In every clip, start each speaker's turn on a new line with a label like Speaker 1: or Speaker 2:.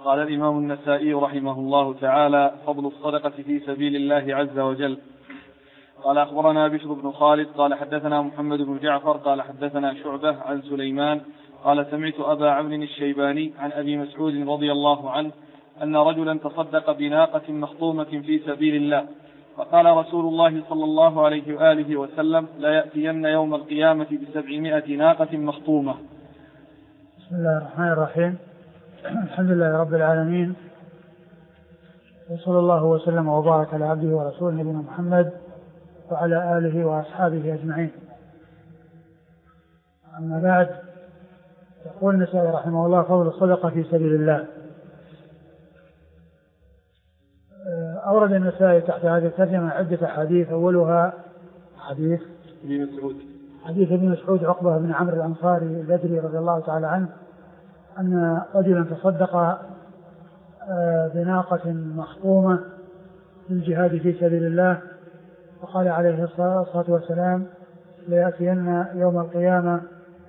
Speaker 1: قال الإمام النسائي رحمه الله تعالى: فضل الصدقة في سبيل الله عز وجل. قال أخبرنا بشر بن خالد قال حدثنا محمد بن جعفر قال حدثنا شعبة عن سليمان قال سمعت أبا عمرو الشيباني عن أبي مسعود رضي الله عنه أن رجلا تصدق بناقة مخطومة في سبيل الله، فقال رسول الله صلى الله عليه وآله وسلم: لا يأتين يوم القيامة ب700 ناقة مخطومة.
Speaker 2: بسم الله الرحمن الرحيم. الحمد لله رب العالمين، وصلى الله وسلم وبارك على عبده ورسوله نبينا محمد وعلى آله وأصحابه أجمعين. أما بعد، يقول النسائي رحمه الله: فضل الصدقة في سبيل الله. أورد النسائي تحت هذه الترجمة عدة حديث، أولها حديث ابن مسعود عقبة بن عمرو الأنصاري البدري رضي الله تعالى عنه أن رجلا تصدق بناقة مخطومة للجهاد في سبيل الله، وقال عليه الصلاة والسلام: ليأتين يوم القيامة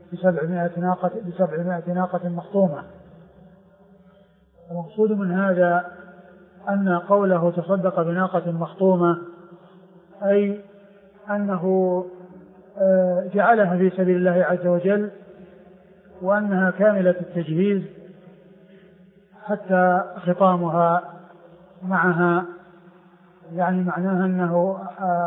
Speaker 2: ب700 ناقة مخطومة. المقصود من هذا أن قوله تصدق بناقة مخطومة أي أنه جعلها في سبيل الله عز وجل، وأنها كاملة التجهيز حتى خطامها معها، يعني معناها أنه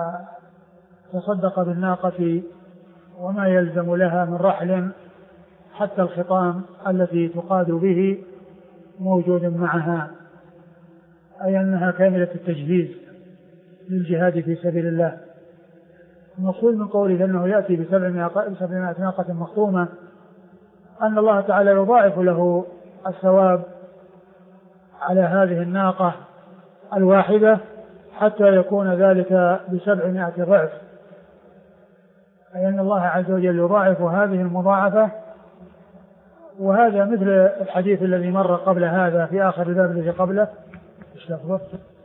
Speaker 2: تصدق بالناقة وما يلزم لها من رحل حتى الخطام التي تقاد به موجود معها، أي أنها كاملة التجهيز للجهاد في سبيل الله. المقصود من قوله أنه يأتي ب700 ناقة مخطومة أن الله تعالى يضاعف له الثواب على هذه الناقة الواحدة حتى يكون ذلك ب700 ضعف، أي أن الله عز وجل يضاعف هذه المضاعفة. وهذا مثل الحديث الذي مر قبل هذا في آخر الباب الذي قبله. إيش لفظه؟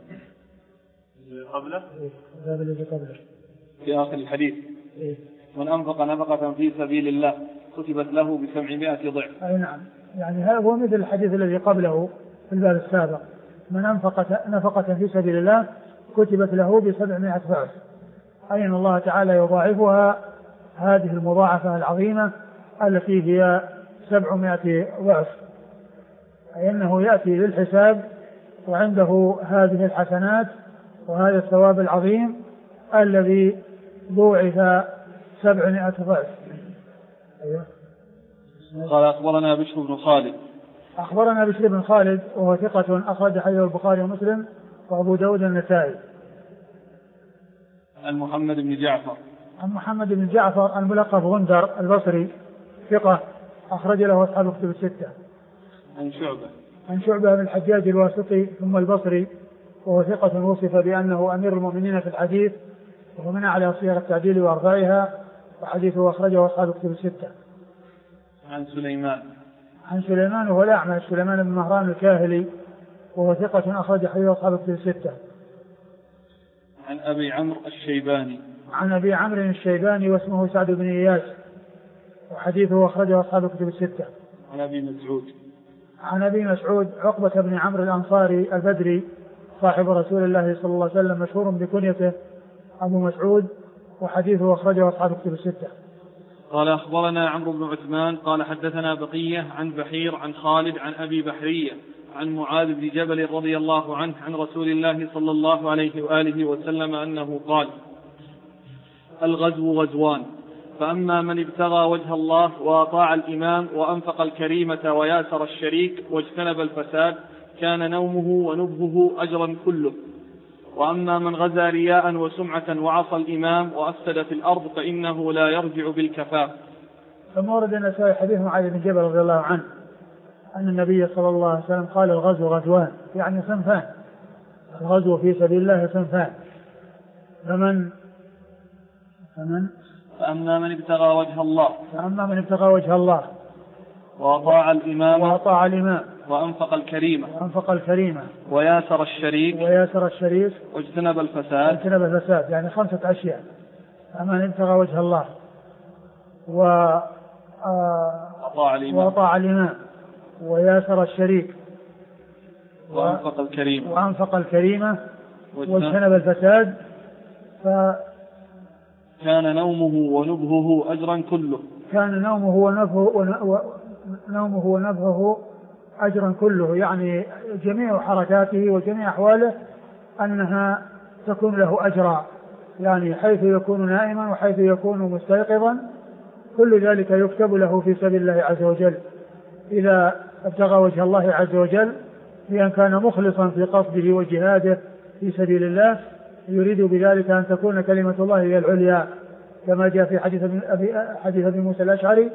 Speaker 2: الباب الذي قبله
Speaker 1: في آخر الحديث: من أنفق نفقة في سبيل الله كتبت له ب700 ضعف.
Speaker 2: أي نعم، يعني هذا هو مثل الحديث الذي قبله في الباب السابق: من أنفق نفقة في سبيل الله كتبت له ب700 ضعف، أي أن الله تعالى يضاعفها هذه المضاعفة العظيمة التي هي 700 ضعف، أي أنه يأتي للحساب وعنده هذه الحسنات وهذا الثواب العظيم الذي ضوعف 700 ضعف. أيوه.
Speaker 1: قال أخبرنا بشر بن خالد.
Speaker 2: أخبرنا بشر بن خالد وهو ثقة أخرج حديثه البخاري ومسلم وأبو داود النسائي.
Speaker 1: عن محمد بن جعفر الملقب غندر البصري ثقة أخرج له أصحاب الكتب الستة. عن شعبة بن الحجاج الواسطي ثم البصري وهو ثقة وصف بأنه أمير المؤمنين في الحديث، وهو من أعلى صيغ التعديل وأرفعها، وحديثه أخرجه أصحاب الكتب الستة. عن سليمان وهو الأعمش سليمان بن مهران الكاهلي وهو ثقة أخرج حديثه أصحاب الكتب الستة. عن أبي عمرو الشيباني واسمه سعد بن إياس وحديثه أخرجه أصحاب الكتب الستة. عن أبي مسعود عقبة بن عمرو الأنصاري البدري صاحب رسول الله صلى الله عليه وسلم مشهور بكنيته أبو مسعود وحديثه أخرجه أصحاب الكتب الستة. قال أخبرنا عمرو بن عثمان قال حدثنا بقية عن بحير عن خالد عن أبي بحرية عن معاذ بن جبل رضي الله عنه عن رسول الله صلى الله عليه وآله وسلم أنه قال: الغزو غزوان، فأما من ابتغى وجه الله وأطاع الإمام وأنفق الكريمة وياسر الشريك واجتنب الفساد كان نومه ونبهه أجرا كله، وأما من غزا رياء وسمعة وعصى الإمام وأفسد في الأرض فإنه لا يرجع بالكفاف.
Speaker 2: ثم ورد النسائي حديث معاذ بن جبل رضي الله عنه أن النبي صلى الله عليه وسلم قال: الغزو غزوان، يعني صنفان، الغزو في سبيل الله صنفان،
Speaker 1: فأما من ابتغى وجه الله وأطاع الإمام وأنفق الكريمة وياسر الشريك واجتنب الفساد،
Speaker 2: يعني 5 أشياء: أما من ابتغى وجه الله وأطاع الإمام وياسر الشريك وأنفق الكريمة واجتنب الفساد.
Speaker 1: كان نومه ونبهه أجرا كله.
Speaker 2: كان نومه ونبهه أجرا كله، يعني جميع حركاته وجميع أحواله أنها تكون له أجرا، يعني حيث يكون نائما وحيث يكون مستيقظا كل ذلك يكتب له في سبيل الله عز وجل إذا ابتغى وجه الله عز وجل، بأن كان مخلصا في قصده وجهاده في سبيل الله يريد بذلك أن تكون كلمة الله هي العليا، كما جاء في حديث أبي موسى الأشعري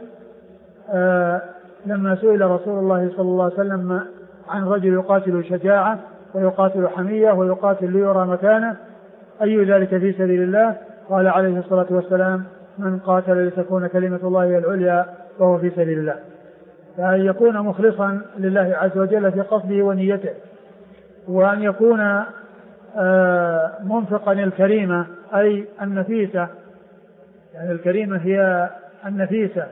Speaker 2: لما سئل رسول الله صلى الله عليه وسلم عن رجل يقاتل شجاعة ويقاتل حمية ويقاتل ليرى مكانه أي ذلك في سبيل الله؟ قال عليه الصلاة والسلام: من قاتل لتكون كلمة الله هي العليا وهو في سبيل الله. فأن يكون مخلصا لله عز وجل في قصده ونيته، وأن يكون منفقا الكريمة أي النفيسة، يعني الكريمة هي النفيسة،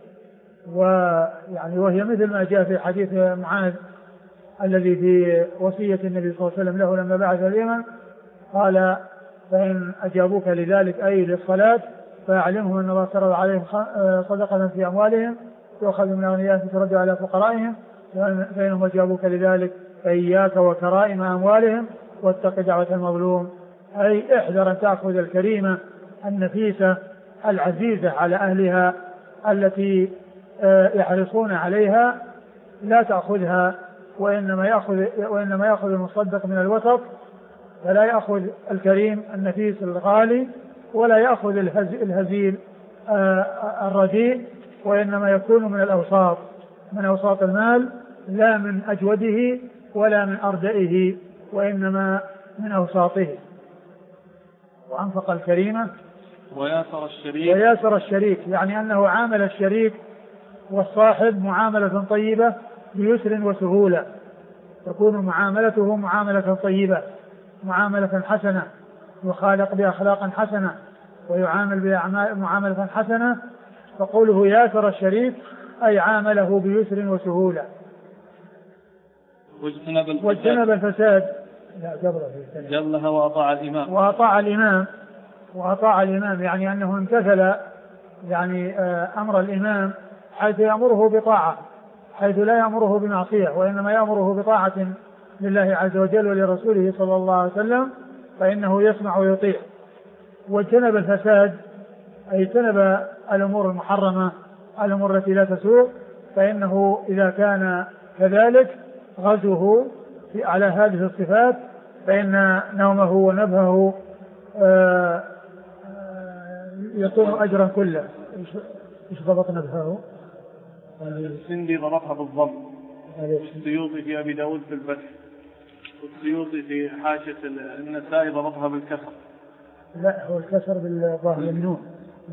Speaker 2: وهي مثل ما جاء في حديث معاذ الذي في وصية النبي صلى الله عليه وسلم له لما بعث اليمن، قال: فإن أجابوك لذلك أي للصلاة فأعلمهم أن الله فرض عليهم صدقة في أموالهم يؤخذ من أغنيائهم ترد على فقرائهم، فإنهم أجابوك لذلك فإياك وكرائم أموالهم واتق دعوة المظلوم، أي احذر أن تأخذ الكريمة النفيسة العزيزة على أهلها التي يحرصون عليها، لا تأخذها، وإنما يأخذ المصدق من الوسط، فلا يأخذ الكريم النفيس الغالي ولا يأخذ الهزيل الرديء، وإنما يكون من الأوساط، من أوساط المال، لا من أجوده ولا من أردئه، وإنما من أوساطه. وأنفق الكريمة وياسر الشريك، يعني أنه عامل الشريك والصاحب معاملة طيبة بيسر وسهولة، تكون معاملته معاملة طيبة، معاملة حسنة، يخالق بأخلاق حسنة ويعامل بمعاملة حسنة. فقوله ياسر الشريك أي عامله بيسر وسهولة. واجتنب الفساد
Speaker 1: جلها
Speaker 2: وأطاع الإمام يعني أنه امتثل يعني أمر الإمام حيث يأمره بطاعة، حيث لا يأمره بمعصية، وإنما يأمره بطاعة لله عز وجل ولرسوله صلى الله عليه وسلم، فإنه يسمع ويطيع. واجتنب الفساد أي اجتنب الأمور المحرمة، الأمور التي لا تسوء، فإنه إذا كان كذلك غزوه على هذه الصفات فإن نومه ونبهه يكون أجرا كله. إيش ضبط نبهه؟
Speaker 1: السندي ضبطها بالضبط، السيوطي في أبي داود في الفتح، والسيوطي في حاشية النسائي ضبطها بالكسر.
Speaker 2: لا، هو الكسر بالظاهر النون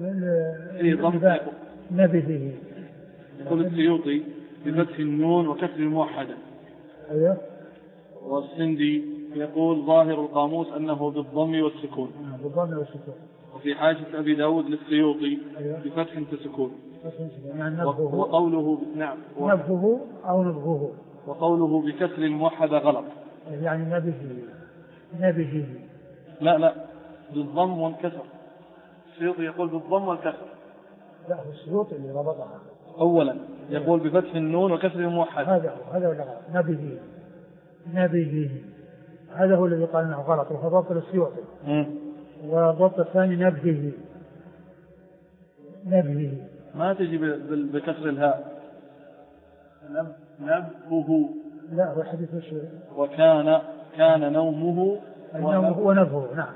Speaker 2: نبهه.
Speaker 1: يقول السيوطي بفتح النون وكسر الموحدة.
Speaker 2: أيوه.
Speaker 1: والسندي يقول ظاهر القاموس أنه بالضم والسكون.
Speaker 2: بالضم والسكون.
Speaker 1: وفي حاشية أبي داود للسيوطي بفتح وسكون.
Speaker 2: يعني
Speaker 1: وقوله
Speaker 2: نبهه أو نبهه.
Speaker 1: وقوله بكسر الموحدة غلط،
Speaker 2: يعني نبهه.
Speaker 1: لا بالضم والكسر. السيوطي يقول بالضم والكسر.
Speaker 2: لا، هو السيوطي اللي ربطها.
Speaker 1: أولا يقول بفتح النون وكسر الموحد.
Speaker 2: هذا هو نبهه. هذا هو الذي قال انه غلط، وهو ضبط السيوطي. والضبط الثاني نبهه.
Speaker 1: ما تجي بكسر الهاء. نبهه.
Speaker 2: لا، هو حديث الشيء.
Speaker 1: كان نومه
Speaker 2: ونبهه. نعم،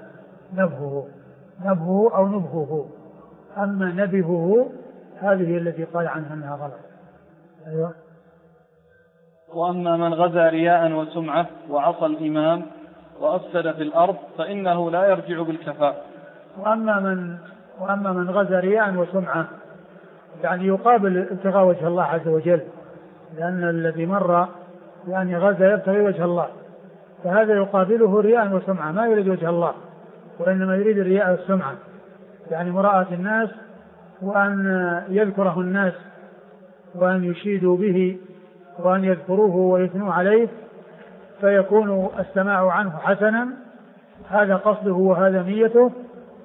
Speaker 2: نبهه أو نبهه. أما نبهه هذه التي قال عنها أنها غلط. أيوة.
Speaker 1: وأما من غزا رياء وسمعة وعصى الإمام وأفسد في الأرض فإنه لا يرجع بالكفاء.
Speaker 2: وأما من غزا رياء وسمعة يعني يقابل ابتغاء وجه الله عز وجل، لأن الذي مر يعني غزا يبتغي وجه الله، فهذا يقابله رياء وسمعة، ما يريد وجه الله وإنما يريد الرياء والسمعة، يعني مراءة الناس وأن يذكره الناس وأن يشيدوا به وأن يذكروه ويثنوا عليه، فيكون السماع عنه حسنا، هذا قصده وهذا نيته،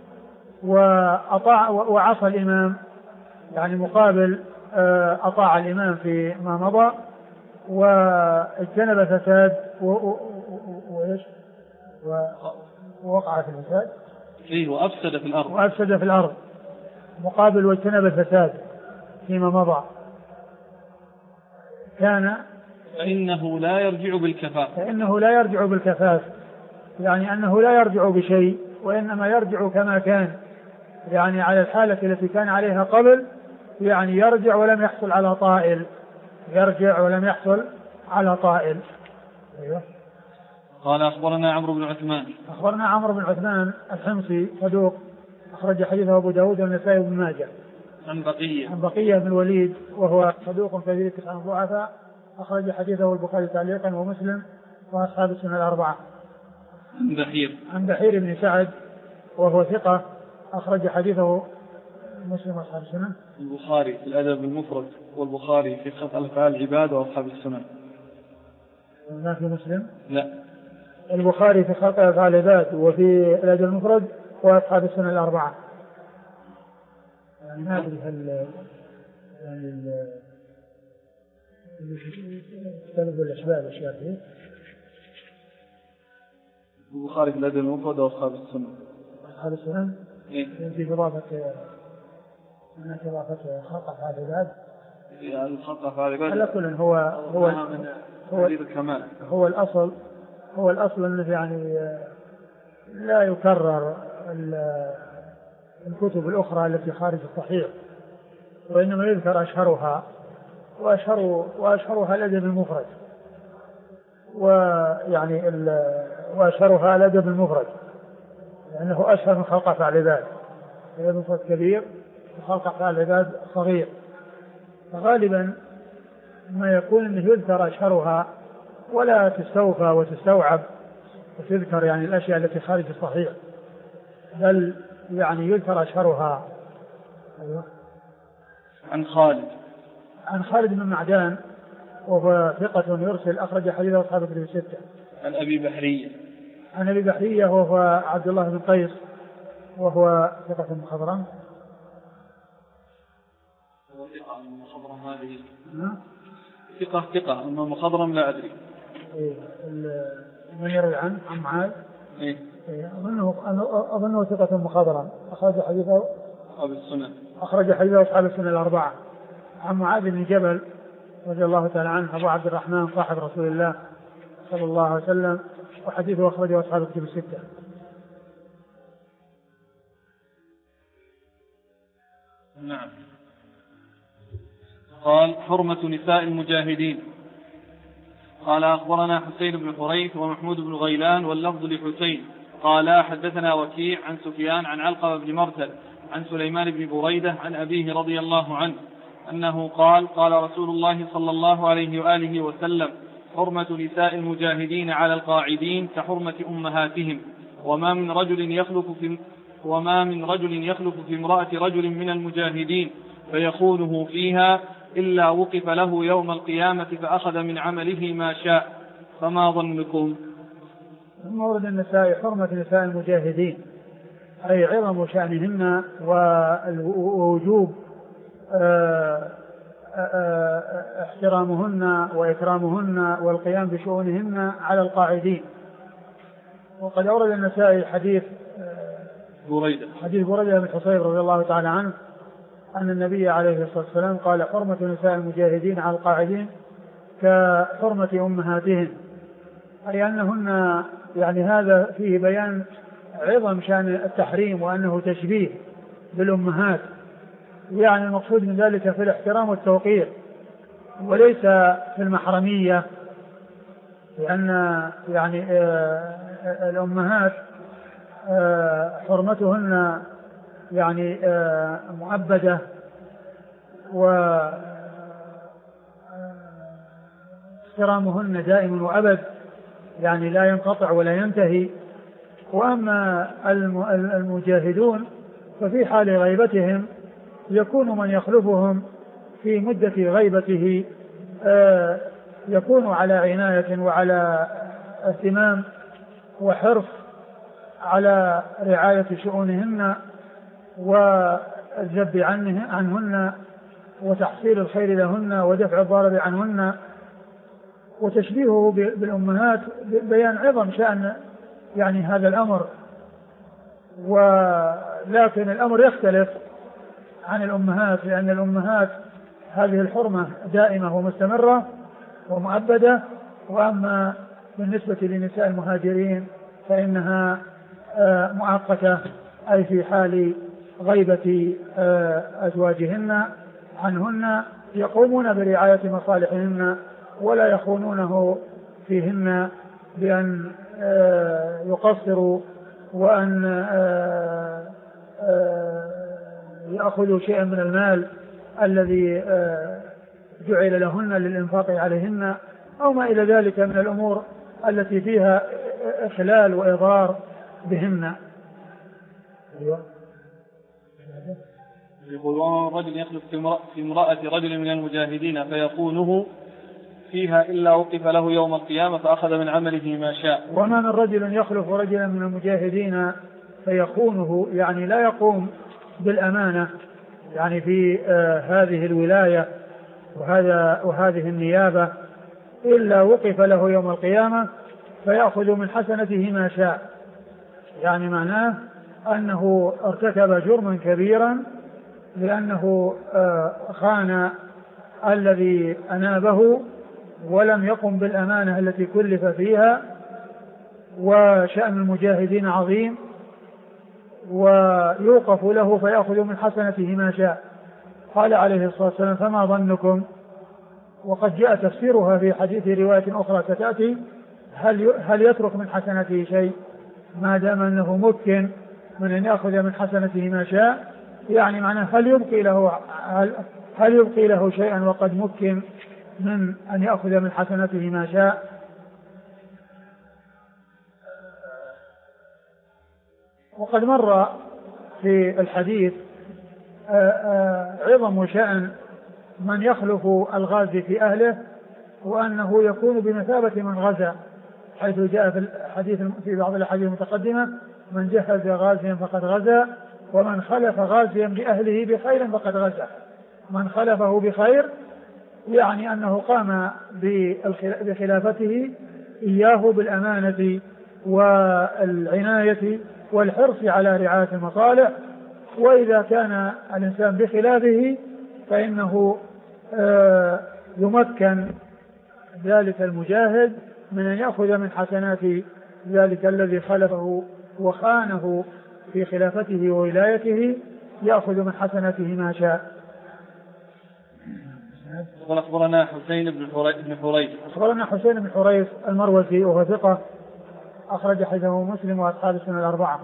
Speaker 2: وعصى الإمام يعني مقابل أطاع الإمام في ما مضى، واجتنب فساد ووقع في الفساد وأفسد في الأرض مقابل واجتنب الفساد فيما مضى. كان
Speaker 1: فإنه لا يرجع بالكفاف،
Speaker 2: يعني أنه لا يرجع بشيء، وإنما يرجع كما كان، يعني على الحالة التي كان عليها قبل، يعني يرجع ولم يحصل على طائل. أيوه.
Speaker 1: قال أخبرنا عمرو بن عثمان
Speaker 2: الحمصي صدوق، أخرج حديثه أبو داود والنسائي وابن ماجه.
Speaker 1: عن
Speaker 2: بقية بن الوليد وهو صدوق كثير عن ضعفاء، أخرج حديثه البخاري تعليقا ومسلم وأصحاب السنن الأربعة. عن بحير بن سعد وهو ثقة، أخرج حديثه مسلم وأصحاب السنن.
Speaker 1: البخاري في الأدب المفرد، والبخاري في خلق أفعال العباد وأصحاب السنن.
Speaker 2: ما في مسلم؟
Speaker 1: لا،
Speaker 2: البخاري في خلق أفعال العباد وفي الأدب المفرد وأصحاب السنن الأربعة. يعني ما أدري هل سبب الأسباب أشياء فيه.
Speaker 1: البخاري في الأدب المفرد وأصحاب السنن.
Speaker 2: أصحاب السنن في إضافة خلق أفعال العباد.
Speaker 1: يعني خلق أفعال العباد
Speaker 2: على كل هو الأصل أنه يعني لا يكرر الكتب الأخرى التي خارج الصحيح، وإنما يذكر أشهرها، وأشهرها الأدب المفرد، وأشهرها الأدب المفرد لأنه أشهر من خلق أفعال العباد. الأدب المفرد كبير وخلق أفعال العباد صغير، فغالبا ما يكون أنه يذكر أشهرها ولا تستوفى وتستوعب وتذكر يعني الأشياء التي خارج الصحيح، بل يعني يذكر أشهرها. أيوه. عن خالد بن معدان وهو ثقة يرسل، أخرج حديثه أصحاب الكتب الستة.
Speaker 1: عن أبي بحرية
Speaker 2: وهو عبد الله بن قيس وهو ثقة مخضرم.
Speaker 1: هذه ثقة أما مخضرم لا أدري.
Speaker 2: من يروي عن معاذ؟ أظنه ثقة مخضرم، أخرج حديثه أصحاب السنن الأربعة. عن معاذ بن جبل رضي الله تعالى عنه، أبو عبد الرحمن صاحب رسول الله صلى الله عليه وسلم، وحديثه أخرجه أصحاب الكتب الستة.
Speaker 1: نعم. قال حرمة نساء المجاهدين. قال أخبرنا حسين بن حريث ومحمود بن غيلان واللفظ لحسين قال حدثنا وكيع عن سفيان عن علقمة بن مرثد عن سليمان بن بريدة عن أبيه رضي الله عنه أنه قال قال رسول الله صلى الله عليه وآله وسلم حرمة نساء المجاهدين على القاعدين كحرمة أمهاتهم، وما من رجل يخلف في امرأة رجل من المجاهدين فيخونه فيها إلا وقف له يوم القيامة فأخذ من عمله ما شاء، فما ظنكم؟
Speaker 2: مورد النساء حرمة نساء المجاهدين أي عظم شأنهن ووجوب احترامهن وإكرامهن والقيام بشؤونهن على القاعدين. وقد أورد النسائي حديث بريدة بن حصيب رضي الله تعالى عنه أن النبي عليه الصلاة والسلام قال حرمة نساء المجاهدين على القاعدين كحرمة أمهاتهم، أي أنهن يعني هذا فيه بيان عظم شأن التحريم وأنه تشبيه بالأمهات، يعني المقصود من ذلك في الاحترام والتوقير وليس في المحرمية، لأن يعني الأمهات حرمتهن يعني مؤبدة واحترامهن دائم وأبد، يعني لا ينقطع ولا ينتهي. وأما المجاهدون ففي حال غيبتهم يكون من يخلفهم في مدة غيبته يكون على عناية وعلى اهتمام وحرص على رعاية شؤونهن والذب عنهن وتحصيل الخير لهن ودفع الضرر عنهن، وتشبيهه بالأمهات بيان عظم شأن يعني هذا الأمر. ولكن الأمر يختلف عن الأمهات، لأن الأمهات هذه الحرمة دائمة ومستمرة ومؤبدة، وأما بالنسبة لنساء المهاجرين فإنها مؤقتة، أي في حال غيبة أزواجهن عنهن يقومون برعاية مصالحهن ولا يخونونه فيهن بأن يقصروا وأن يأخذوا شيئا من المال الذي جعل لهن للإنفاق عليهن أو ما إلى ذلك من الأمور التي فيها إخلال وإضرار بهن.
Speaker 1: يقول رجل يخلف في امرأة رجل من المجاهدين فيخونه فيها إلا وقف له يوم القيامة فأخذ من عمله ما شاء.
Speaker 2: وما من رجل يخلف رجلا من المجاهدين فيخونه، يعني لا يقوم بالأمانة يعني في هذه الولاية وهذه النيابة، إلا وقف له يوم القيامة فيأخذ من حسنته ما شاء، يعني معناه أنه ارتكب جرما كبيرا لأنه خان الذي أنابه ولم يقم بالأمانة التي كلف فيها، وشأن المجاهدين عظيم، ويوقف له فيأخذ من حسنته ما شاء. قال عليه الصلاة والسلام: فما ظنكم؟ وقد جاء تفسيرها في حديث رواية أخرى ستأتي: هل يترك من حسنته شيء ما دام أنه ممكن من أن يأخذ من حسنته ما شاء، يعني معناه هل يبقي له شيئا وقد ممكن من أن يأخذ من حسنته ما شاء. وقد مر في الحديث عظم شأن من يخلف الغازي في أهله، وأنه يكون بمثابة من غزا، حيث جاء في الحديث في بعض الأحاديث المتقدمة: من جهز غازيا فقد غزا، ومن خلف غازيا بأهله بخير فقد غزا. من خلفه بخير يعني أنه قام بخلافته إياه بالأمانة والعناية والحرص على رعاية المصالح. وإذا كان الإنسان بخلافه فإنه يمكن ذلك المجاهد من أن يأخذ من حسنات ذلك الذي خلفه وخانه في خلافته وولايته، يأخذ من حسناته ما شاء.
Speaker 1: أخبرنا حسين بن حريث.
Speaker 2: أخبرنا حسين بن حريث المروزي وهو ثقة، أخرج حديثه مسلم وأصحاب السنن الأربعة.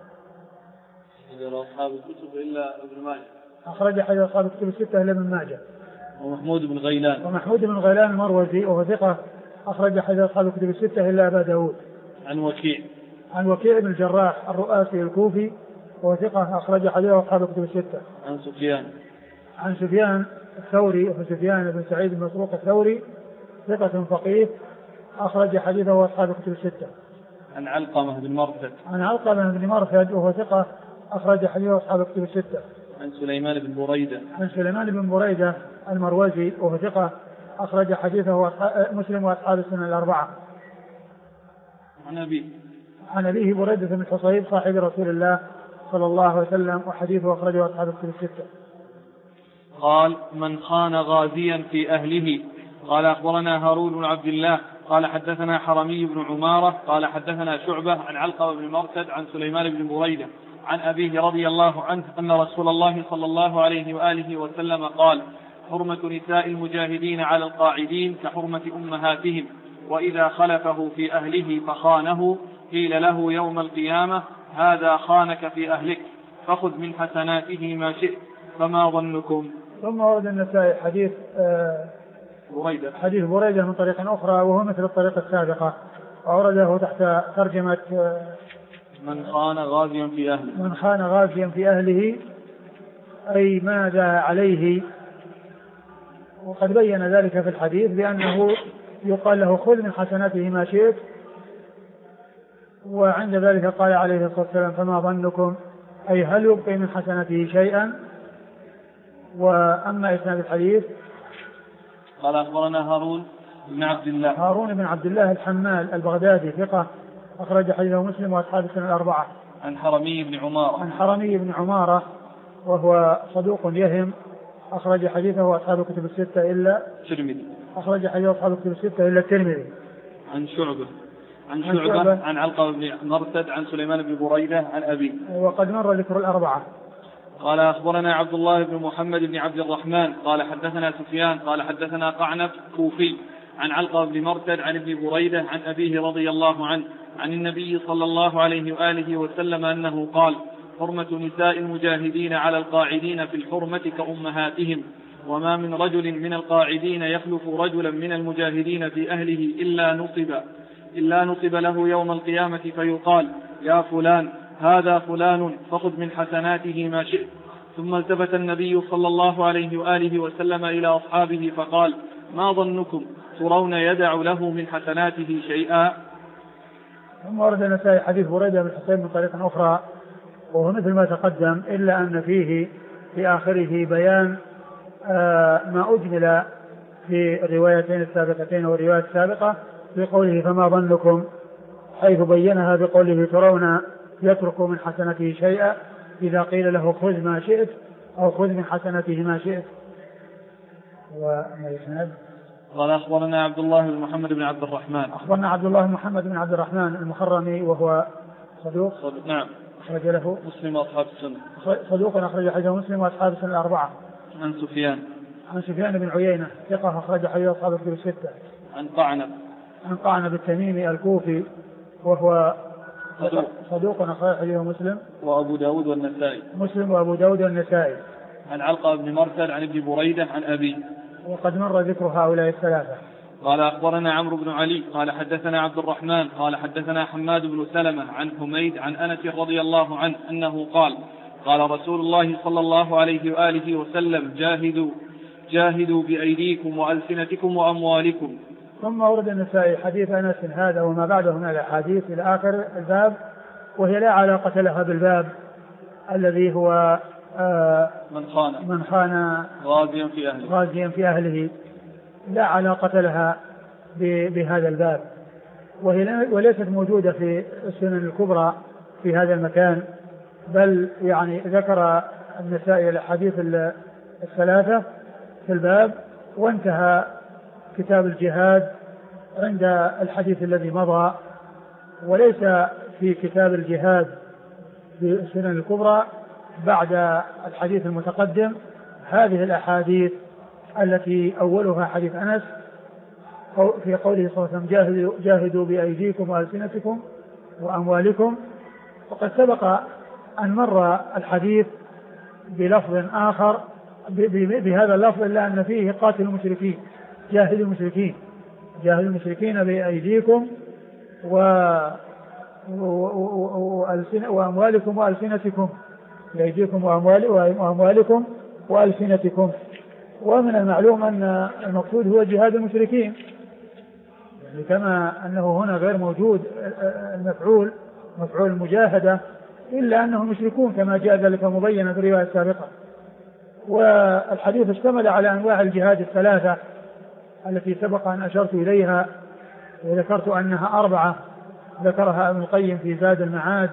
Speaker 1: أصحاب الكتب إلا ابن ماجه.
Speaker 2: أخرج حديث أصحاب الكتب الستة إلا ابن ماجه.
Speaker 1: ومحمود بن غيلان.
Speaker 2: ومحمود بن غيلان المروزي وهو ثقة، أخرج حديث أصحاب الكتب الستة إلا أبا داود. عن وكيع بن الجراح الرؤاسي الكوفي وهو ثقة، أخرج حديث أصحاب الكتب الستة. عن سفيان الثوري وسفيان بن سعيد بن مسروق الثوري ثقة فقيه، أخرج حديثه أصحاب الكتب الستة.
Speaker 1: عن علقمة بن مرثد وهو ثقة، أخرج حديثه أصحاب الكتب الستة. عن سليمان بن بريدة المروزي وهو ثقة، أخرج حديثه مسلم وأصحاب السنن الأربعة. عن أبيه بريدة بن حصيب صاحب رسول الله صلى الله عليه وسلم، وحديثه أخرجه أصحاب الكتب الستة. قال: من خان غازيا في أهله. قال: أخبرنا هارون بن عبد الله قال حدثنا حرمي بن عمارة قال حدثنا شعبة عن علقمة بن مرثد عن سليمان بن بريدة عن أبيه رضي الله عنه أن رسول الله صلى الله عليه وآله وسلم قال: حرمة نساء المجاهدين على القاعدين كحرمة أمهاتهم، وإذا خلفه في أهله فخانه قيل له يوم القيامة: هذا خانك في أهلك فخذ من حسناته ما شئت، فما ظنكم؟
Speaker 2: ثم ورد النسائي حديث بريدة من طريق أخرى وهو مثل الطريقة السابقة، وأورده تحت ترجمة
Speaker 1: من خان غازيا
Speaker 2: في أهله أي ماذا عليه. وقد بين ذلك في الحديث بأنه يقال له: خذ من حسناته ما شئت، وعند ذلك قال عليه الصلاة والسلام فما ظنكم، أي هل يبقي من حسنته شيئا. وأما إسناد الحديث
Speaker 1: قال أخبرنا هارون بن عبد الله
Speaker 2: الحمال البغدادي ثقة أخرج حديثه مسلم وأصحاب السنن الأربعة.
Speaker 1: عن حرمي بن عمارة
Speaker 2: وهو صدوق يهم أخرج حديثه أصحاب الكتب الستة إلا
Speaker 1: الترمذي. عن شعبة عن علقمة بن مرثد عن سليمان بن بريدة عن أبي.
Speaker 2: وقد مر ذكر الأربعة.
Speaker 1: قال أخبرنا عبد الله بن محمد بن عبد الرحمن قال حدثنا سفيان قال حدثنا قعنب كوفي عن علقمة بن مرثد عن ابن بريدة عن أبيه رضي الله عنه عن النبي صلى الله عليه وآله وسلم أنه قال: حرمة نساء المجاهدين على القاعدين في الحرمة كأمهاتهم، وما من رجل من القاعدين يخلف رجلا من المجاهدين في أهله إلا نصب له يوم القيامة فيقال: يا فلان هذا فلان فخذ من حسناته ما شئت. ثم التفت النبي صلى الله عليه وآله وسلم إلى أصحابه فقال: ما ظنكم ترون يدع له من حسناته شيئا؟
Speaker 2: ثم ورد النسائي حديث بريدة بن حصين من طريق أخرى وهو مثل ما تقدم، إلا أن فيه في آخره بيان ما أجمل في الروايتين السابقتين والرواية السابقة في قوله فما ظنكم، حيث بينها بقوله ترون يترك من حسنته شيئا إذا قيل له خذ ما شئت أو خذ من حسنته ما شئت.
Speaker 1: قال أخبرنا عبد الله بن محمد بن عبد الرحمن.
Speaker 2: أخبرنا عبد الله بن محمد بن عبد الرحمن المخرمي وهو صدوق.
Speaker 1: نعم.
Speaker 2: أخرج له
Speaker 1: مسلم وأصحاب السنة.
Speaker 2: صدوق أخرج حديثه مسلم وأصحاب السنة الأربعة.
Speaker 1: عن
Speaker 2: سفيان بن عيينة ثقة أخرج حديث أصحاب الكتب الستة. عن قعنب التميمي الكوفي وهو صدوق أخرج حديثه مسلم
Speaker 1: وأبو داود والنسائي. عن علقمة بن مرثد عن ابن بريدة عن أبي.
Speaker 2: وقد مر ذكر هؤلاء الثلاثة.
Speaker 1: قال أخبرنا عمرو بن علي قال حدثنا عبد الرحمن قال حدثنا حماد بن سلمة عن حميد عن أنس رضي الله عنه أنه قال رسول الله صلى الله عليه وآله وسلم: جاهدوا بأيديكم وألسنتكم وأموالكم.
Speaker 2: ثم ورد النسائي حديث أنس هذا وما بعده من الأحاديث إلى آخر الباب، وهي لا علاقة لها بالباب الذي هو من خان غازيا في أهله، لا علاقة لها بهذا الباب، وليست موجودة في السنن الكبرى في هذا المكان، بل يعني ذكر النسائي الأحاديث الثلاثة في الباب وانتهى كتاب الجهاد عند الحديث الذي مضى، وليس في كتاب الجهاد في السنن الكبرى بعد الحديث المتقدم هذه الأحاديث التي أولها حديث أنس في قوله صلى الله عليه وسلم: جاهدوا بأيديكم وألسنتكم وأموالكم. وقد سبق أن مر الحديث بلفظ آخر بهذا اللفظ، إلا أن فيه قاتل المشركين، جاهدوا المشركين بأيديكم وأموالكم وألسنتكم، بأيديكم وأموالكم وألسنتكم. ومن المعلوم أن المقصود هو جهاد المشركين، يعني كما أنه هنا غير موجود مفعول المجاهدة، إلا أنهم مشركون كما جاء ذلك مبينا في الرواية السابقة. والحديث اشتمل على أنواع الجهاد الثلاثة التي سبق أن أشرت إليها وذكرت أنها 4 ذكرها ابن القيم في زاد المعاد،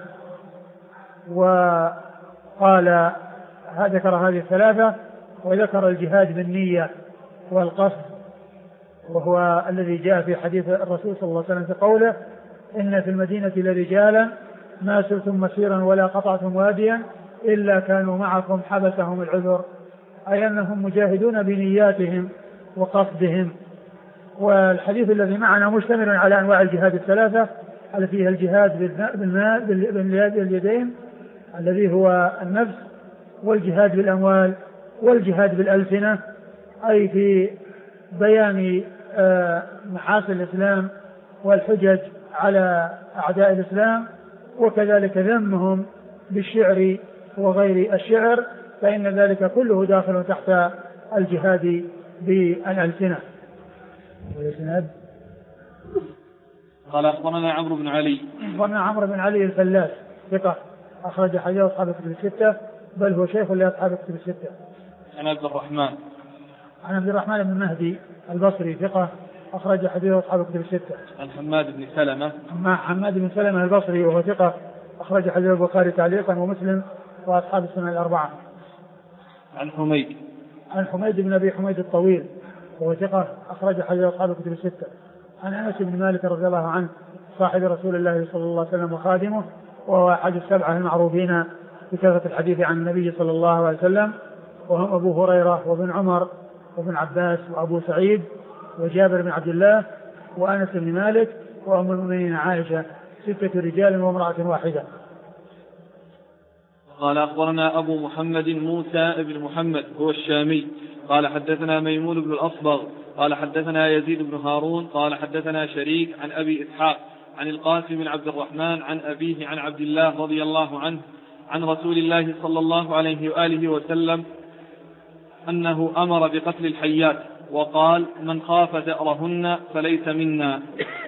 Speaker 2: وقال ذكر هذه الثلاثة وذكر الجهاد بالنية والقصد، وهو الذي جاء في حديث الرسول صلى الله عليه وسلم في قوله: إن في المدينة لرجالا ما سرتم مسيرا ولا قطعتم واديا إلا كانوا معكم حبسهم العذر، أي أنهم مجاهدون بنياتهم وقصدهم. والحديث الذي معنا مشتمل على أنواع الجهاد الثلاثة التي هي الجهاد باليدين الذي هو النفس، والجهاد بالأموال، والجهاد بالألسنة، أي في بيان محاسن الإسلام والحجج على أعداء الإسلام، وكذلك ذمهم بالشعر وغير الشعر، فإن ذلك كله داخل تحت الجهاد بالألسنة.
Speaker 1: قال أخبرنا عمرو بن علي.
Speaker 2: أخبرنا عمرو بن علي الفلاس ثقة أخرج حديث أصحاب الكتب الستة، بل هو شيخ لأصحاب الكتب الستة.
Speaker 1: عن عبد الرحمن.
Speaker 2: عن عبد الرحمن بن مهدي البصري ثقة أخرج حديث أصحاب الكتب الستة.
Speaker 1: عن حماد بن سلمة.
Speaker 2: حماد بن سلمة البصري وهو ثقة أخرج حديث البخاري تعليقا ومسلم وأصحاب السنن الأربعة.
Speaker 1: عن حميد.
Speaker 2: عن حميد بن أبي حميد الطويل وهو ثقة أخرج حديث أصحاب الكتب الستة. عن أنس بن مالك رضي الله عنه صاحب رسول الله صلى الله عليه وسلم وخادمه، وهو أحد السبعة المعروفين بكثرة الحديث عن النبي صلى الله عليه وسلم، وهم أبو هريرة وابن عمر وابن عباس وأبو سعيد وجابر بن عبد الله وأنس بن مالك وأم المؤمنين عائشة، 6 رجال وامرأة واحدة.
Speaker 1: قال أخبرنا أبو محمد موسى بن محمد هو الشامي قال حدثنا ميمون بن الأصبغ قال حدثنا يزيد بن هارون قال حدثنا شريك عن أبي إسحاق عن القاسم بن عبد الرحمن عن أبيه عن عبد الله رضي الله عنه عن رسول الله صلى الله عليه وآله وسلم أنه أمر بقتل الحيات وقال من خاف ثأرهن فليس منا.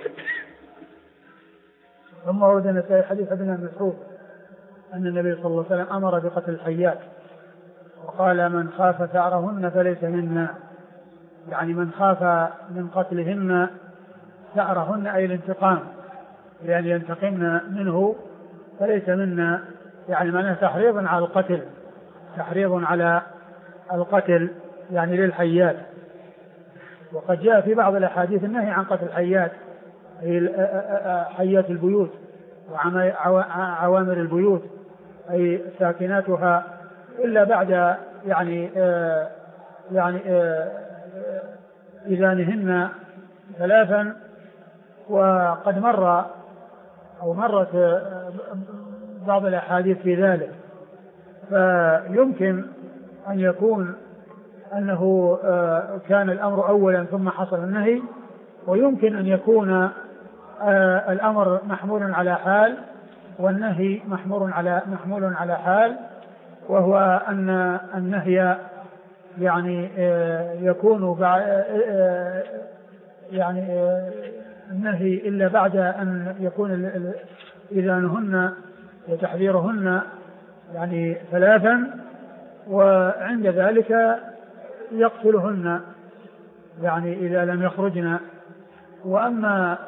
Speaker 2: ثم ورد في حديث ابن مسعود أن النبي صلى الله عليه وسلم أمر بقتل الحيات وقال من خاف ثأرهن فليس منا، يعني من خاف من قتلهن ثأرهن أي الانتقام، يعني ينتقمن منه فليس منا، يعني معناه تحريض على القتل، تحريض على القتل يعني للحيات. وقد جاء في بعض الأحاديث النهي عن قتل الحيات، أي حيات البيوت وعوامر البيوت أي ساكناتها، إلا بعد إذانهن 3. وقد مرت بعض الأحاديث في ذلك، فيمكن أن يكون أنه كان الأمر أولا ثم حصل النهي، ويمكن أن يكون الأمر محمول على حال والنهي محمول على حال، وهو أن النهي يعني يكون النهي إلا بعد أن يكون إذانهن وتحذيرهن يعني 3، وعند ذلك يقتلهن يعني إذا لم يخرجن. وأما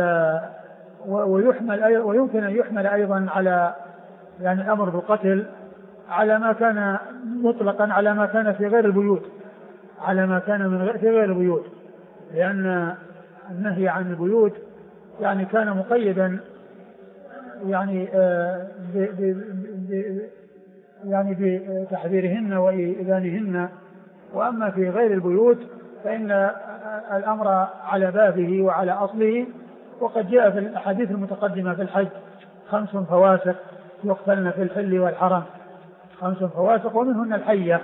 Speaker 2: ويمكن أن يحمل أيضا على يعني الأمر بالقتل على ما كان مطلقا على ما كان في غير البيوت، في غير البيوت، لأن النهي عن البيوت يعني كان مقيدا يعني يعني بتحذيرهن وإذانهن. وأما في غير البيوت فإن الأمر على بابه وعلى أصله. وقد جاء في الأحاديث المتقدمة في الحج 5 فواسق يقتلن في الحل والحرم، 5 فواسق ومنهن الحية.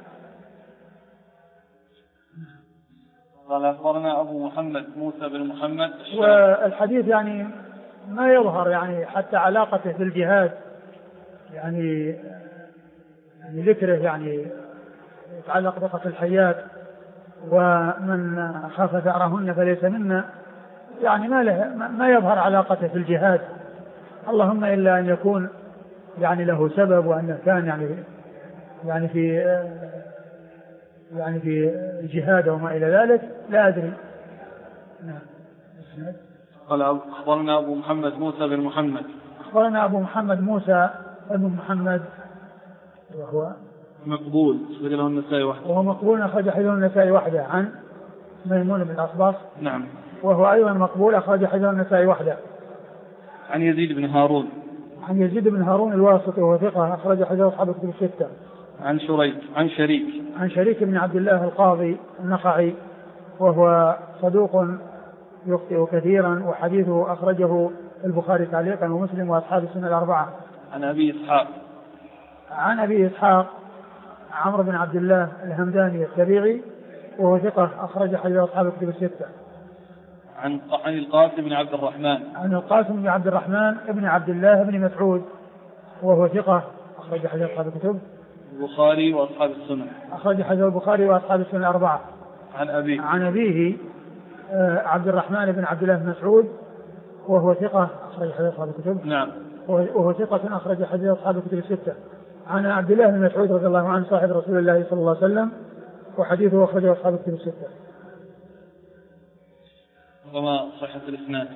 Speaker 1: قال أخبرنا أبو محمد موسى بن محمد.
Speaker 2: والحديث يعني ما يظهر يعني حتى علاقته بالجهاد، يعني ذكره يعني يتعلق بقتل الحيات ومن خاف ثأرهن فليس منا، يعني ما يظهر علاقته في الجهاد، اللهم إلا أن يكون يعني له سبب، وأنه كان يعني في جهاد وما إلى ذلك، لا أدري.
Speaker 1: قال أخبرنا أبو محمد موسى بن محمد.
Speaker 2: أخبرنا أبو محمد موسى بن محمد وهو
Speaker 1: مقبول أخرج له النسائي وحده.
Speaker 2: وهو مقبول أخرج حديث النسائي وحده. عن ميمون بن الأصبغ.
Speaker 1: نعم.
Speaker 2: وهو أيضا مقبول أخرج حديث النسائي وحده.
Speaker 1: عن يزيد بن هارون.
Speaker 2: عن يزيد بن هارون الواسطي وهو ثقة أخرج حديث أصحاب الكتب الستة.
Speaker 1: عن شريك
Speaker 2: بن عبد الله القاضي النخعي وهو صدوق يخطئ كثيرا، وحديثه أخرجه البخاري تعليقا ومسلم وأصحاب السنة الأربعة. عن أبي إسحاق عمرو بن عبد الله الهمداني السبيعي وهو ثقة أخرج حديث أصحاب الكتب الستة.
Speaker 1: عن القاسم بن عبد الرحمن.
Speaker 2: عن القاسم بن عبد الرحمن ابن عبد الله بن مسعود وهو ثقة أخرج حديث أصحاب الكتب
Speaker 1: البخاري وأصحاب السنن.
Speaker 2: أخرج حديث البخاري وأصحاب السنن الأربعة.
Speaker 1: عن أبيه
Speaker 2: عبد الرحمن بن عبد الله بن مسعود وهو ثقة أخرج حديث أصحاب الكتب.
Speaker 1: نعم.
Speaker 2: وهو ثقة أخرج حديث أصحاب الكتب الستة. عن عبد الله بن مسعود رضي الله عنه صاحب رسول الله صلى الله عليه وسلم، وحديثه أخرجه أصحاب الكتب الستة.
Speaker 1: وما صحة الإسناد؟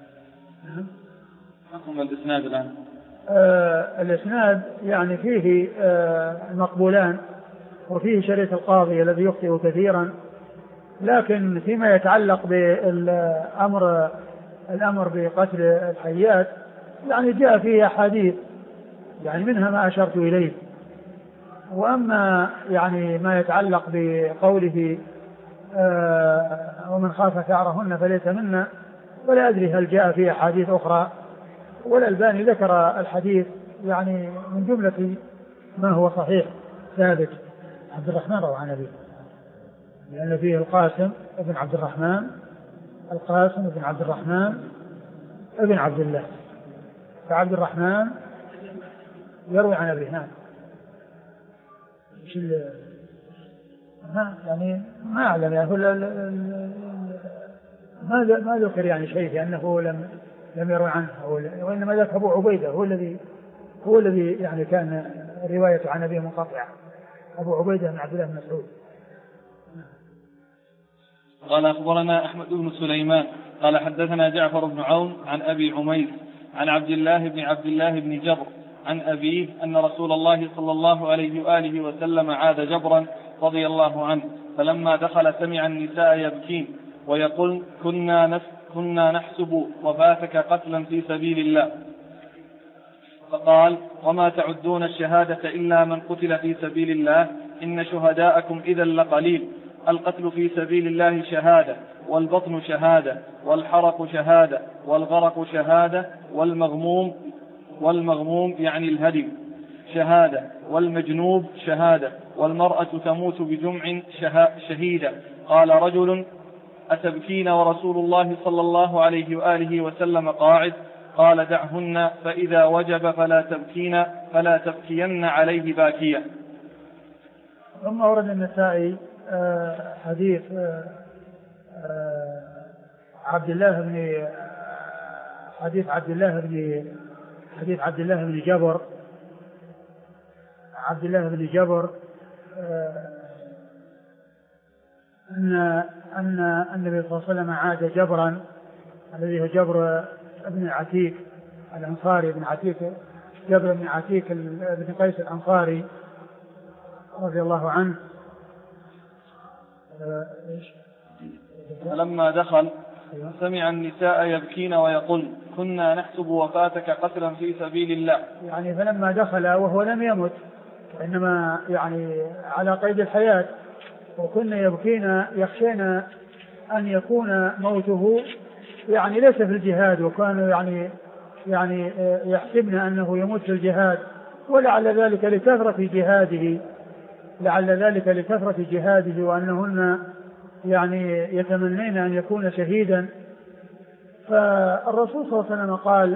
Speaker 1: حكم الإسناد الآن؟
Speaker 2: الإسناد يعني فيه مقبولان، وفيه شريط القاضي الذي يخطئ كثيرا، لكن فيما يتعلق بالأمر بقتل الحيات يعني جاء فيه أحاديث يعني منها ما أشرت إليه. وأما يعني ما يتعلق بقوله ومن خاف ثأرهن فليس منا، ولا أدري هل جاء فيه أحاديث أخرى، والألباني ذكر الحديث يعني من جملة ما هو صحيح ثابت. عبد الرحمن روى عن أبيه، لأن فيه القاسم ابن عبد الرحمن، القاسم ابن عبد الرحمن ابن عبد الله، فعبد الرحمن يروي عن أبيه. نعم. يعني ما أعلم يعني ما ذكر يعني شيء لأنه لم يروي عنه، وإنما ذاك أبو عبيدة هو الذي يعني كان روايته عن أبيه منقطعة، أبو عبيدة بن عبد الله بن مسعود.
Speaker 1: قال أخبرنا أحمد بن سليمان قال حدثنا جعفر بن عون عن أبي عمير عن عبد الله بن جبر عن أبيه أن رسول الله صلى الله عليه وآله وسلم عاد جبرا رضي الله عنه، فلما دخل سمع النساء يبكين ويقول كنا نحسب وفاتك قتلا في سبيل الله، فقال وما تعدون الشهادة إلا من قتل في سبيل الله إن شهداءكم إذا لقليل، القتل في سبيل الله شهادة، والبطن شهادة، والحرق شهادة، والغرق شهادة، والمغموم يعني الهدم شهادة، والمجنوب شهادة، والمرأة تموت بجمع شهيدة. قال رجل أتبكين ورسول الله صلى الله عليه وآله وسلم قاعد؟ قال دعهن فإذا وجب فلا تبكين عليه باكيا.
Speaker 2: ثم أورد النسائي حديث عبد الله بن جبر أن النبي صلى الله عليه وسلم عاد جبرا، الذي هو جبر ابن عتيك الأنصاري، جبر بن عتيك بن قيس الأنصاري رضي الله عنه.
Speaker 1: فلما دخل سمع النساء يبكين ويقول كنا نحسب وفاتك قتلا في سبيل الله،
Speaker 2: يعني فلما دخل وهو لم يمت وإنما يعني على قيد الحياة، وكنا يبكين يخشين أن يكون موته يعني ليس في الجهاد، وكانوا يعني يحسبن أنه يموت في الجهاد، ولعل ذلك لكثرة جهاده وأنهن يعني يتمنين أن يكون شهيدا. فالرسول صلى الله عليه وسلم قال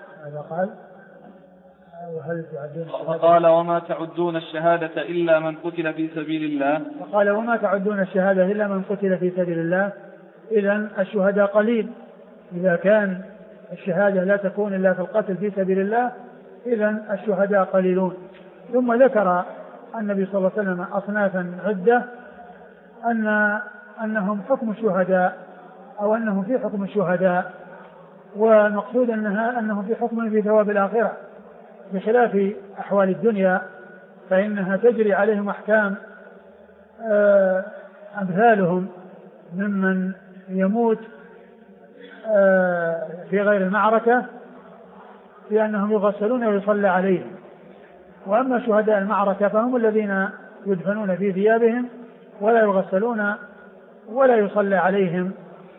Speaker 1: فقال وما تعدون الشهادة إلا من قتل في سبيل الله،
Speaker 2: فقال وما تعدون الشهادة إلا من قتل في سبيل الله. إذن الشهداء قليل، إذا كان الشهادة لا تكون إلا في القتل في سبيل الله إذن الشهداء قليلون. ثم ذكر النبي صلى الله عليه وسلم أصنافا عدة أنهم حكم الشهداء أو أنهم في حكم الشهداء، والمقصود أنهم في حكم في ثواب الآخرة، بخلاف أحوال الدنيا فإنها تجري عليهم أحكام أمثالهم ممن يموت في غير المعركة لأنهم يغسلون ويصلى عليهم. وأما شهداء المعركة فهم الذين يدفنون في ثيابهم ولا يغسلون ولا يصلى عليهم.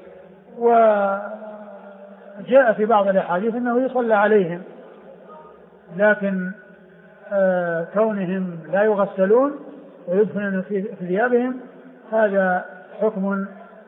Speaker 2: وجاء في بعض الأحاديث أنه يصلى عليهم، لكن كونهم لا يغسلون ويدفنون في ثيابهم هذا حكم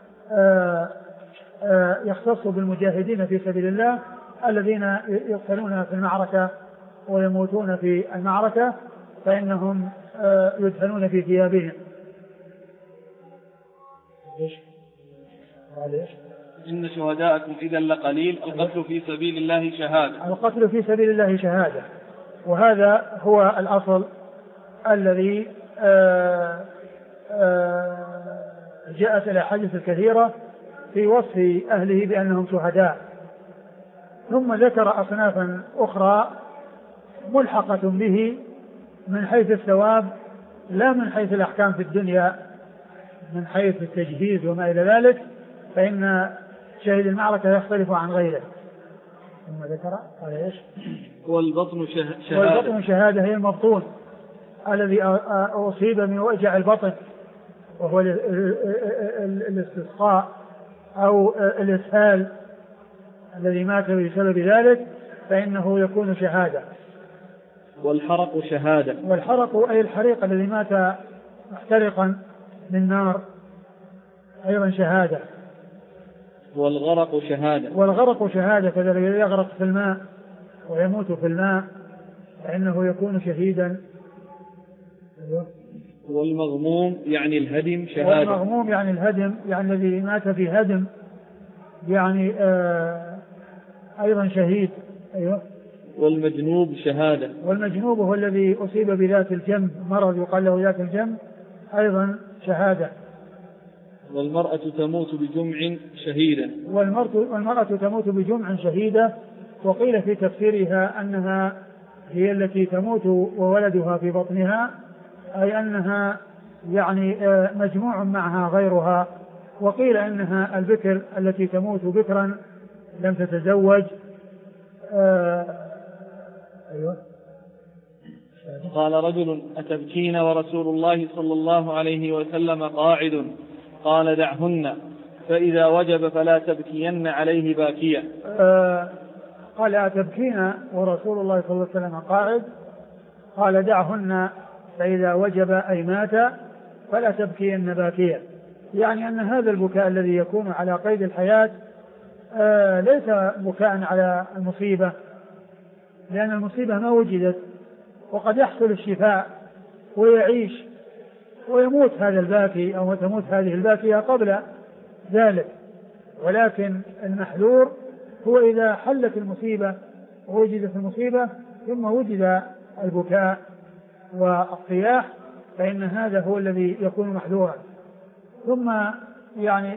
Speaker 2: يختص بالمجاهدين في سبيل الله الذين يقتلون في المعركة ويموتون في المعركة، فإنهم يدفنون في ثيابهم.
Speaker 1: إن شهداءكم إذا لقليل القتل في سبيل الله شهادة.
Speaker 2: القتل في سبيل الله شهادة، وهذا هو الأصل الذي جاءت الأحاديث الكثيرة في وصف أهله بأنهم شهداء. ثم ذكر أصنافا أخرى ملحقة به من حيث الثواب لا من حيث الأحكام في الدنيا، من حيث التجهيز وما إلى ذلك، فإن شهيد المعركة يختلف عن غيره. ثم ذكر قال ايش؟
Speaker 1: والبطن شهادة.
Speaker 2: والبطن شهادة هي المبطون الذي أصيب من وجع البطن وهو الاستسقاء أو الإسهال الذي مات بسبب ذلك فإنه يكون شهادة.
Speaker 1: والحرق شهادة.
Speaker 2: والحرق أي الحريق الذي مات محترقا من نار أيضا شهادة.
Speaker 1: والغرق شهادة.
Speaker 2: والغرق شهادة، كذلك يغرق في الماء ويموت في الماء فإنه يكون شهيدا.
Speaker 1: والمغموم يعني الهدم شهادة.
Speaker 2: والمغموم يعني الهدم، يعني الذي مات في هدم يعني أيضا شهيد. أيوه.
Speaker 1: والمجنوب شهادة.
Speaker 2: والمجنوب هو الذي أصيب بذات الجنب، مرض يقال له ذات الجنب، أيضا شهادة.
Speaker 1: والمرأة تموت بجمع شهيدا.
Speaker 2: والمرأة تموت بجمع شهيدة، وقيل في تفسيرها أنها هي التي تموت وولدها في بطنها، أي أنها يعني مجموع معها غيرها. وقيل أنها البكر التي تموت بكرا لم تتزوج. أيوة.
Speaker 1: قال رجل: أتبكين ورسول الله صلى الله عليه وسلم قاعد؟ قال: دعهن، فإذا وجب فلا تبكين عليه باكيا.
Speaker 2: قال: أتبكين ورسول الله صلى الله عليه وسلم قاعد؟ قال: دعهن، فإذا وجب أي مات فلا تبكين باكيا. يعني أن هذا البكاء الذي يكون على قيد الحياة ليس بكاء على المصيبة، لأن المصيبة ما وجدت، وقد يحصل الشفاء ويعيش ويموت هذا الباكي أو تموت هذه الباكية قبل ذلك. ولكن المحذور هو إذا حلت المصيبة ووجدت المصيبة ثم وجد البكاء والصياح فإن هذا هو الذي يكون محذورا. ثم يعني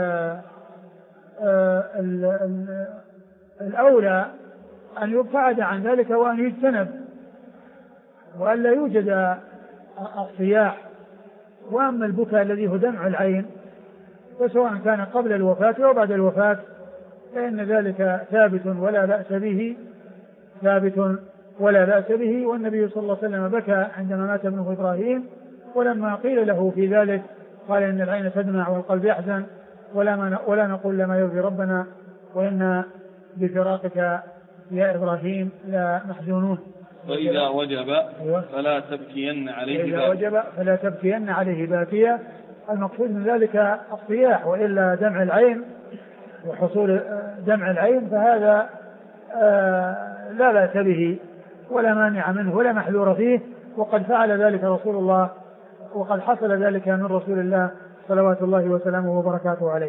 Speaker 2: الأولى أن يبتعد عن ذلك وأن يجتنب وأن لا يوجد الصياح. وأما البكاء الذي هو دمع العين فسواء كان قبل الوفاة أو بعد الوفاة فإن ذلك ثابت ولا بأس به. والنبي صلى الله عليه وسلم بكى عندما مات ابنه إبراهيم، ولما قيل له في ذلك قال: إن العين تدمع والقلب يحزن ولا نقول لما يرضي ربنا وإنا بفراقك يا إبراهيم لا محزونون.
Speaker 1: وإذا وجب فلا تبكين عليه
Speaker 2: باكيا. المقصود من ذلك الصياح، وإلا دمع العين وحصول دمع العين فهذا لا بأس به ولا مانع منه ولا محذور فيه، وقد فعل ذلك رسول الله، وقد حصل ذلك من رسول الله صلوات الله وسلامه وبركاته عليه.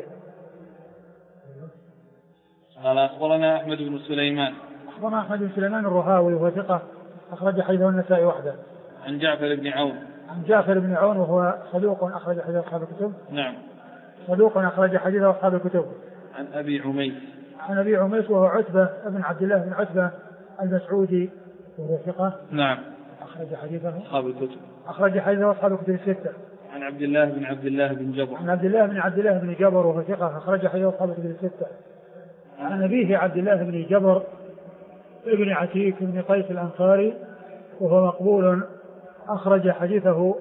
Speaker 1: قال: أخبرنا أحمد بن سليمان.
Speaker 2: أخبرنا أحمد بن سليمان الرهاوي وهو ثقة أخرج حديثه النسائي وحده.
Speaker 1: عن جعفر بن عون
Speaker 2: وهو صدوق أخرج حديث أصحاب الكتب.
Speaker 1: نعم.
Speaker 2: صدوق أخرج حديث أصحاب الكتب.
Speaker 1: عن أبي عميس
Speaker 2: وهو عتبة ابن عبد الله بن عتبة المسعودي وهو ثقة.
Speaker 1: نعم.
Speaker 2: أخرج حديثه أصحاب الكتب الستة.
Speaker 1: عن عبد الله بن عبد الله بن
Speaker 2: جبر وهو ثقة أخرج حديث أصحاب الكتب الستة. عن أبيه عبد الله بن جبر ابن عتيك بن قيس الأنصاري وهو مقبول أخرج حديثه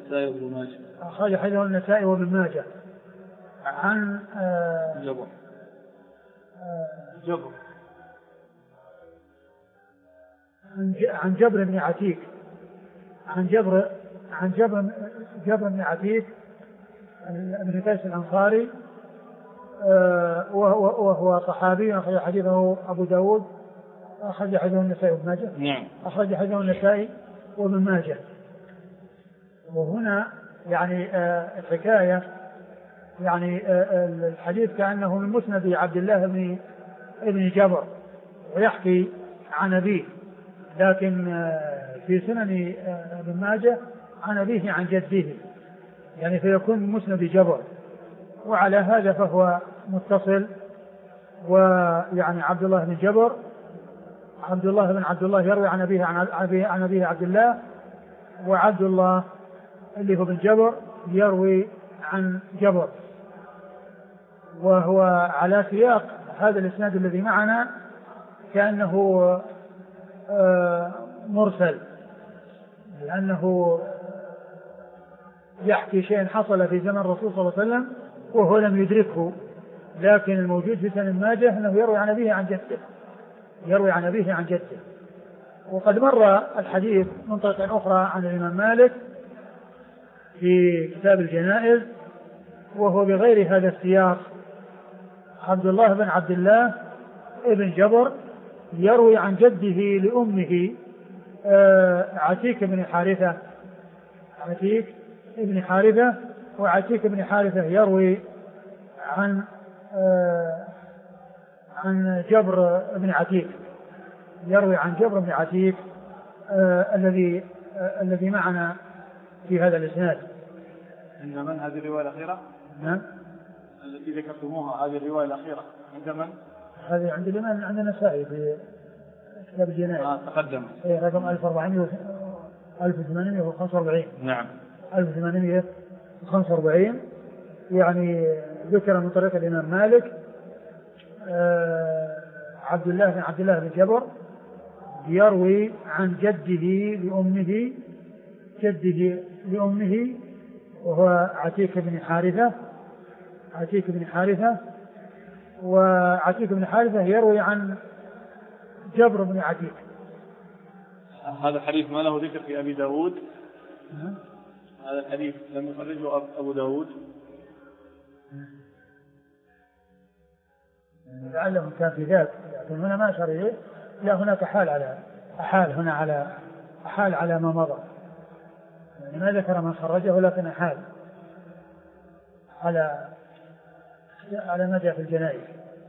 Speaker 2: النسائي وابن ماجه. عن جبر بن عتيك عن جبر بن عتيك بن قيس الأنصاري وهو صحابي أخرج حديثه أبو داود أخرج حديثه النسائي وابن ماجه.
Speaker 1: نعم.
Speaker 2: أخرج حديثه النسائي وابن ماجه. وهنا يعني الحكاية يعني الحديث كأنه من مسند عبد الله بن جبر ويحكي عن أبيه، لكن في سنن ابن ماجه عن أبيه عن جده، يعني فيكون مسند جبر، وعلى هذا فهو متصل. ويعني عبد الله بن جبر عبد الله بن عبد الله يروي عن أبيه عن أبيه عبد الله، وعبد الله اللي هو بن جبر يروي عن جبر، وهو على سياق هذا الإسناد الذي معنا كأنه مرسل، لأنه يحكي شيء حصل في زمن الرسول صلى الله عليه وسلم وهو لم يدركه، لكن الموجود في سنن ماجه أنه يروي عن أبيه عن جده. وقد مر الحديث من طريق أخرى عن الإمام مالك في كتاب الجنائز وهو بغير هذا السياق. عبد الله بن عبد الله ابن جبر يروي عن جده لأمه عتيك بن حارثة، وعتيك بن حارثة يروي عن جبر بن عتيك الذي معنا في هذا الإسناد.
Speaker 1: عند من هذه الرواية الأخيرة؟
Speaker 2: نعم
Speaker 1: التي ذكرتموها، هذه الرواية الأخيرة عند من؟
Speaker 2: هذه عند الإمام عند النسائي في كتاب الجنائز.
Speaker 1: تقدم.
Speaker 2: رقم 1845.
Speaker 1: نعم.
Speaker 2: 1845 يعني ذكر من طريق الإمام مالك عبد الله بن جبر يروي عن جده لأمه وهو عتيك بن حارثة، وعتيك بن حارثة يروي عن جبر بن عتيك.
Speaker 1: هذا الحديث ما له ذكر في أبي داود؟ هذا الحديث لم يخرجه أبو داود؟
Speaker 2: لعله كان في ذاك، لكن هنا ما أشار إليه، لا هناك أحال على ما مضى، يعني ما ذكر من خرجه لكن أحال على ما جاء في الجنائز.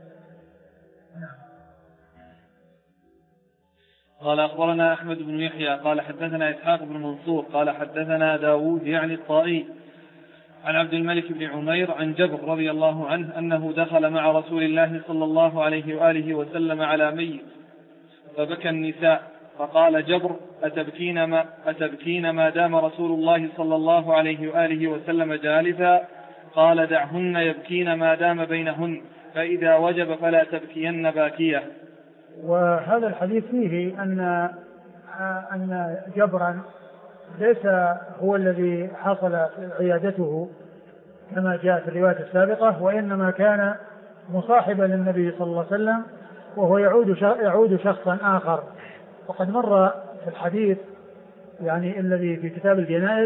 Speaker 1: قال أخبرنا أحمد بن يحيى قال حدثنا إسحاق بن منصور قال حدثنا داود يعني الطائي عن عبد الملك بن عمير عن جبر رضي الله عنه أنه دخل مع رسول الله صلى الله عليه وآله وسلم على ميت فبكى النساء، فقال جبر أتبكين ما دام رسول الله صلى الله عليه وآله وسلم جالسا؟ قال دعهن يبكين ما دام بينهن، فإذا وجب فلا تبكين باكية.
Speaker 2: وهذا الحديث فيه أن جبرا ليس هو الذي حصل عيادته كما جاء في الرواية السابقة، وإنما كان مصاحبا للنبي صلى الله عليه وسلم وهو يعود شخصا آخر. وقد مر في الحديث يعني الذي في كتاب الجنائز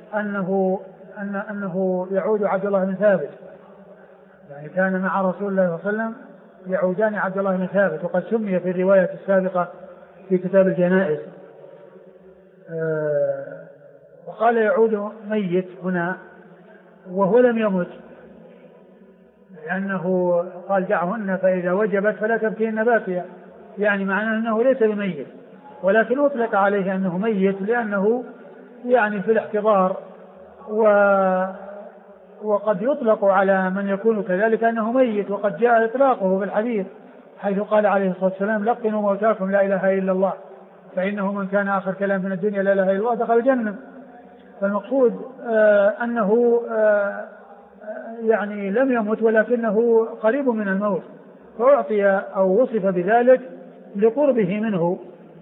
Speaker 2: أنه يعود عبد الله بن ثابت، يعني كان مع رسول الله صلى الله عليه وسلم يعودان عبد الله بن ثابت، وقد سمي في الرواية السابقة في كتاب الجنائز. وقال يعود ميت هنا وهو لم يمت، لأنه قال دعهن فإذا وجبت فلا تبكين باكية، يعني معناه أنه ليس بميت، ولكن أطلق عليه أنه ميت لأنه يعني في الاحتضار، وقد يطلق على من يكون كذلك أنه ميت، وقد جاء إطلاقه في الحديث حيث قال عليه الصلاة والسلام لقنوا موتاكم لا إله إلا الله فإنه من كان آخر كلام من الدنيا لا إله إلا الله دخل الجنة. فالمقصود أنه يعني لم يمت ولكنه قريب من الموت، فأعطي أو وصف بذلك لقربه منه،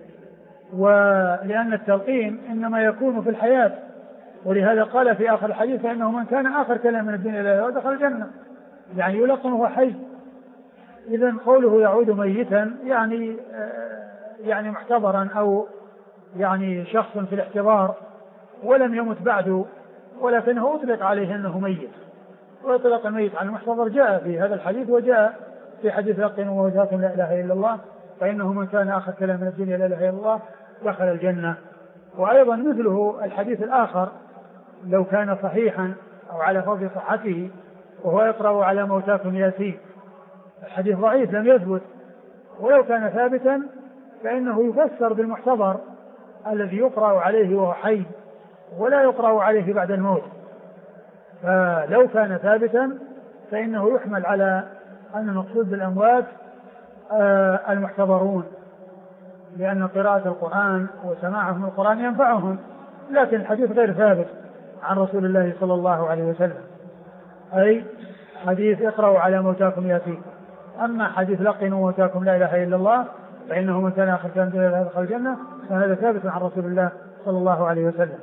Speaker 2: ولأن التلقين إنما يكون في الحياة، ولهذا قال في آخر الحديث فإنه من كان آخر كلام من الدنيا لا إله إلا الله دخل الجنة، يعني يلقن وهو حي. إذن قوله يعود ميتا يعني محتضرا أو يعني شخص في الاحتضار ولم يمت بعد، ولكنه أطلق عليه أنه ميت، وإطلاق الميت على المحتضر جاء في هذا الحديث، وجاء في حديث لقنوا موتاكم لا إله إلا الله فإنه من كان آخر كلام من الدنيا لا إله إلا الله دخل الجنة. وأيضا مثله الحديث الآخر لو كان صحيحا أو على فرض صحته، وهو يقرأ على موتاكم ياسين. الحديث ضعيف لم يثبت، ولو كان ثابتا فإنه يفسر بالمحتضر الذي يقرأ عليه وهو حي ولا يقرأ عليه بعد الموت. فلو كان ثابتا فإنه يحمل على أن المقصود بالأموات المحتضرون، لأن قراءة القرآن وسماعهم القرآن ينفعهم، لكن الحديث غير ثابت عن رسول الله صلى الله عليه وسلم، أي حديث اقرأوا على موتاكم ياتيكم. أما حديث لقنوا موتاكم لا إله إلا الله فإنه من كان آخر كلام لا يدخل الجنة، فهذا ثابت عن رسول الله صلى الله عليه وسلم.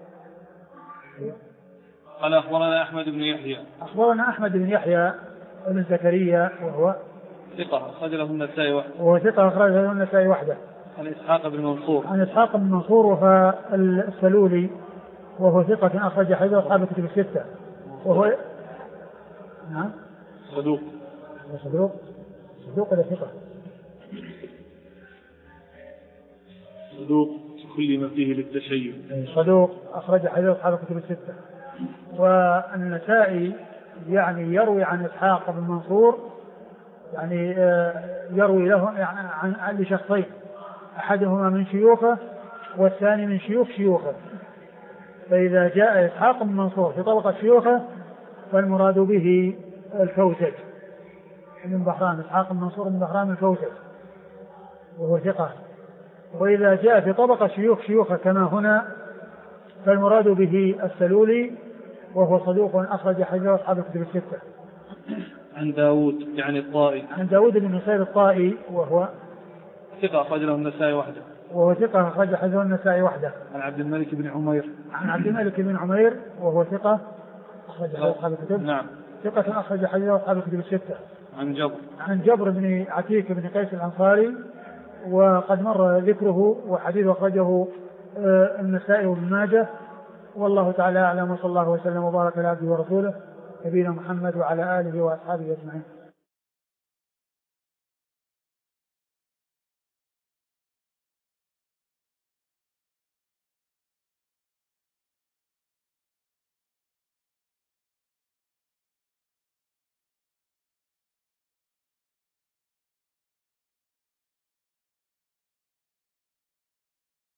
Speaker 1: قال أخبرنا أحمد بن يحيى.
Speaker 2: أخبرنا أحمد بن يحيى بن زكريا وهو
Speaker 1: ثقة أخرج له النسائي وحده.
Speaker 2: وهو ثقة أخرج له النسائي وحده.
Speaker 1: عن إسحاق بن منصور.
Speaker 2: عن إسحاق بن منصور وهو السلولي وهو ثقة أخرج حديث أصحاب الكتب الستة. وهو نعم
Speaker 1: صدوق.
Speaker 2: صدوق ولا ثقة؟
Speaker 1: صدوق كل ما فيه للتشيع.
Speaker 2: صدوق أخرج حديث أصحاب الكتب الستة. والنسائي يعني يروي عن إسحاق بن منصور، يعني يروي له عن لشخصين، أحدهما من شيوخه والثاني من شيوخه. فإذا جاء إسحاق بن منصور في طبقة شيوخه فالمراد به الكوسج من بحران، إسحاق بن منصور من بحران الكوسج وهو ثقة. وإذا جاء في طبقة شيوخه كما هنا فالمراد به السلولي وهو صدوق أخرج حديث أصحاب الكتب الستة.
Speaker 1: عن داود يعني الطائي.
Speaker 2: عن داود بن نصير الطائي وهو
Speaker 1: ثقة أخرج له النسائي وحده.
Speaker 2: وهو ثقة أخرج حديث النسائي وحده.
Speaker 1: عن عبد الملك بن عمير.
Speaker 2: عن عبد الملك بن عمير وهو ثقة أخرج حديث أصحاب الكتب.
Speaker 1: نعم.
Speaker 2: ثقة أخرج حديث أصحاب الكتب الستة.
Speaker 1: عن
Speaker 2: جبر بن عتيك بن قيس الأنصاري وقد مر ذكره، وحديث أخرجه النسائي وابن ماجه. والله تعالى أعلم، وصلى الله وسلم وبارك على عبده ورسوله نبينا محمد وعلى آله وأصحابه أجمعين.